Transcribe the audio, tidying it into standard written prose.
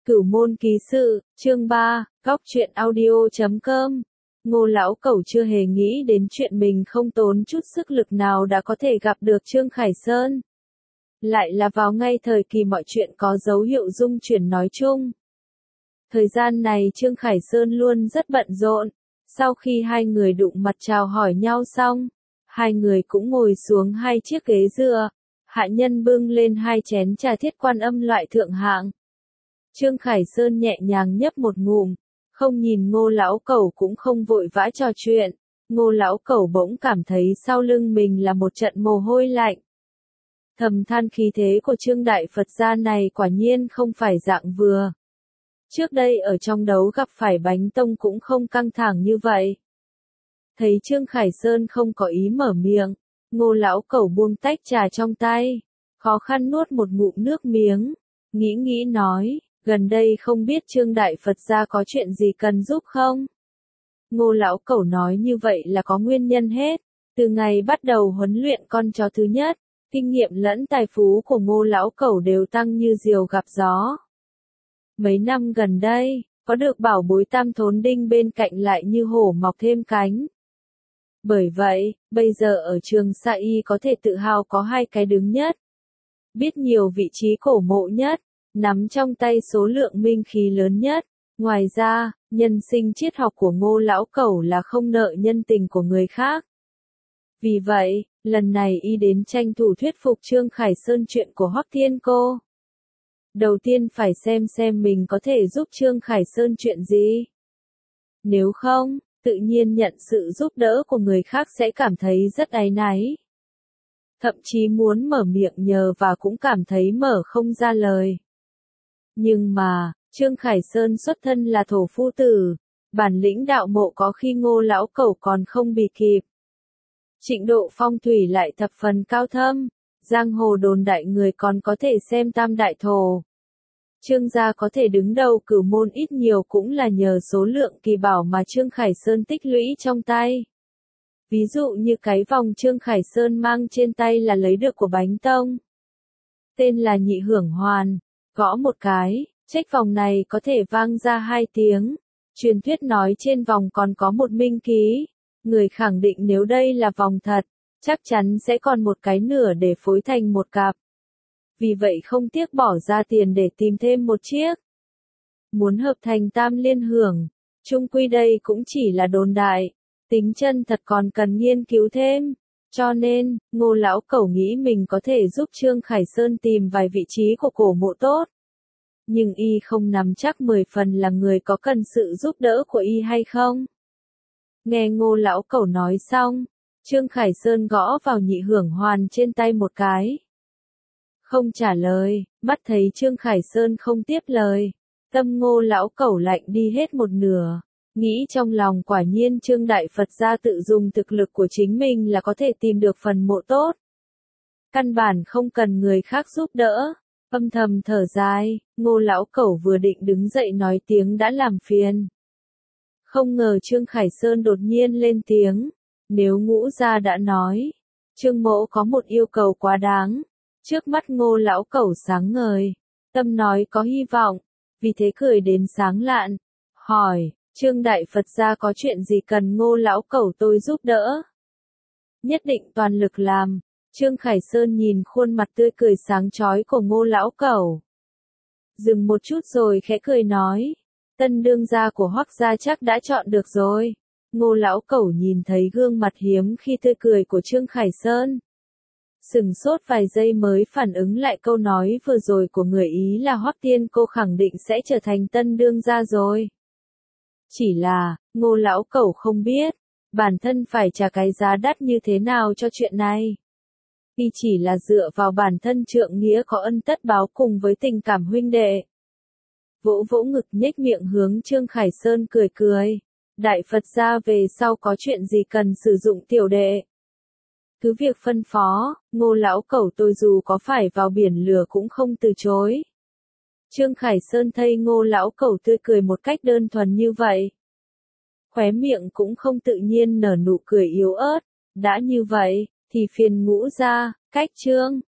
Cửu môn ký sự, chương 3, góc truyện audio.com. Ngô lão cẩu chưa hề nghĩ đến chuyện mình không tốn chút sức lực nào đã có thể gặp được Trương Khải Sơn. Lại là vào ngay thời kỳ mọi chuyện có dấu hiệu dung chuyển nói chung. Thời gian này Trương Khải Sơn luôn rất bận rộn. Sau khi hai người đụng mặt chào hỏi nhau xong, hai người cũng ngồi xuống hai chiếc ghế dựa. Hạ nhân bưng lên hai chén trà Thiết Quan Âm loại thượng hạng. Trương Khải Sơn nhẹ nhàng nhấp một ngụm, không nhìn Ngô lão cẩu cũng không vội vã trò chuyện. Ngô lão cẩu bỗng cảm thấy sau lưng mình là một trận mồ hôi lạnh. Thầm than khí thế của Trương Đại Phật gia này quả nhiên không phải dạng vừa. Trước đây ở trong đấu gặp phải Bánh Tông cũng không căng thẳng như vậy. Thấy Trương Khải Sơn không có ý mở miệng, Ngô lão cẩu buông tách trà trong tay, khó khăn nuốt một ngụm nước miếng, nghĩ nói, gần đây không biết Trương Đại Phật gia có chuyện gì cần giúp không? Ngô lão cẩu nói như vậy là có nguyên nhân hết, từ ngày bắt đầu huấn luyện con chó thứ nhất, kinh nghiệm lẫn tài phú của Ngô lão cẩu đều tăng như diều gặp gió. Mấy năm gần đây, có được bảo bối Tam Thốn Đinh bên cạnh lại như hổ mọc thêm cánh. Bởi vậy, bây giờ ở trường Sa Y có thể tự hào có hai cái đứng nhất. Biết nhiều vị trí cổ mộ nhất, nắm trong tay số lượng minh khí lớn nhất. Ngoài ra, nhân sinh triết học của Ngô lão cẩu là không nợ nhân tình của người khác. Vì vậy, lần này y đến tranh thủ thuyết phục Trương Khải Sơn chuyện của Hoắc Thiên Cô. Đầu tiên phải xem mình có thể giúp Trương Khải Sơn chuyện gì. Nếu không, tự nhiên nhận sự giúp đỡ của người khác sẽ cảm thấy rất áy náy. Thậm chí muốn mở miệng nhờ và cũng cảm thấy mở không ra lời. Nhưng mà, Trương Khải Sơn xuất thân là thổ phu tử, bản lĩnh đạo mộ có khi Ngô lão cẩu còn không bì kịp. Trịnh độ phong thủy lại thập phần cao thâm, giang hồ đồn đại người còn có thể xem tam đại thổ. Trương gia có thể đứng đầu Cửu môn ít nhiều cũng là nhờ số lượng kỳ bảo mà Trương Khải Sơn tích lũy trong tay. Ví dụ như cái vòng Trương Khải Sơn mang trên tay là lấy được của Bánh Tông. Tên là Nhị Hưởng Hoàn, gõ một cái, chiếc vòng này có thể vang ra 2 tiếng. Truyền thuyết nói trên vòng còn có một minh ký. Người khẳng định nếu đây là vòng thật, chắc chắn sẽ còn một cái nửa để phối thành một cặp. Vì vậy không tiếc bỏ ra tiền để tìm thêm một chiếc. Muốn hợp thành tam liên hưởng, chung quy đây cũng chỉ là đồn đại, tính chân thật còn cần nghiên cứu thêm. Cho nên, Ngô lão cẩu nghĩ mình có thể giúp Trương Khải Sơn tìm vài vị trí của cổ mộ tốt. Nhưng y không nắm chắc 10 phần là người có cần sự giúp đỡ của y hay không. Nghe Ngô lão cẩu nói xong, Trương Khải Sơn gõ vào Nhị Hưởng Hoàn trên tay một cái. Không trả lời, mắt thấy Trương Khải Sơn không tiếp lời, tâm Ngô lão cẩu lạnh đi hết một nửa, nghĩ trong lòng quả nhiên Trương Đại Phật gia tự dùng thực lực của chính mình là có thể tìm được phần mộ tốt. Căn bản không cần người khác giúp đỡ, âm thầm thở dài, Ngô lão cẩu vừa định đứng dậy nói tiếng đã làm phiền. Không ngờ Trương Khải Sơn đột nhiên lên tiếng, nếu Ngũ gia đã nói, Trương mỗ có một yêu cầu quá đáng. Trước mắt Ngô lão cẩu sáng ngời, tâm nói có hy vọng, vì thế cười đến sáng lạn, hỏi, Trương Đại Phật gia có chuyện gì cần Ngô lão cẩu tôi giúp đỡ? Nhất định toàn lực làm. Trương Khải Sơn nhìn khuôn mặt tươi cười sáng chói của Ngô lão cẩu. Dừng một chút rồi khẽ cười nói, tân đương gia của Hoắc gia chắc đã chọn được rồi. Ngô lão cẩu nhìn thấy gương mặt hiếm khi tươi cười của Trương Khải Sơn. Sừng sốt vài giây mới phản ứng lại câu nói vừa rồi của người Ý là Hoắc Thiên Cô khẳng định sẽ trở thành tân đương gia rồi. Chỉ là, Ngô lão cẩu không biết, bản thân phải trả cái giá đắt như thế nào cho chuyện này. Y chỉ là dựa vào bản thân trượng nghĩa có ân tất báo cùng với tình cảm huynh đệ. Vỗ vỗ ngực nhếch miệng hướng Trương Khải Sơn cười. Đại Phật gia về sau có chuyện gì cần sử dụng tiểu đệ. Cứ việc phân phó, Ngô lão cẩu tôi dù có phải vào biển lửa cũng không từ chối. Trương Khải Sơn thấy Ngô lão cẩu tươi cười một cách đơn thuần như vậy. Khóe miệng cũng không tự nhiên nở nụ cười yếu ớt, đã như vậy, thì phiền Ngũ gia, cách Trương.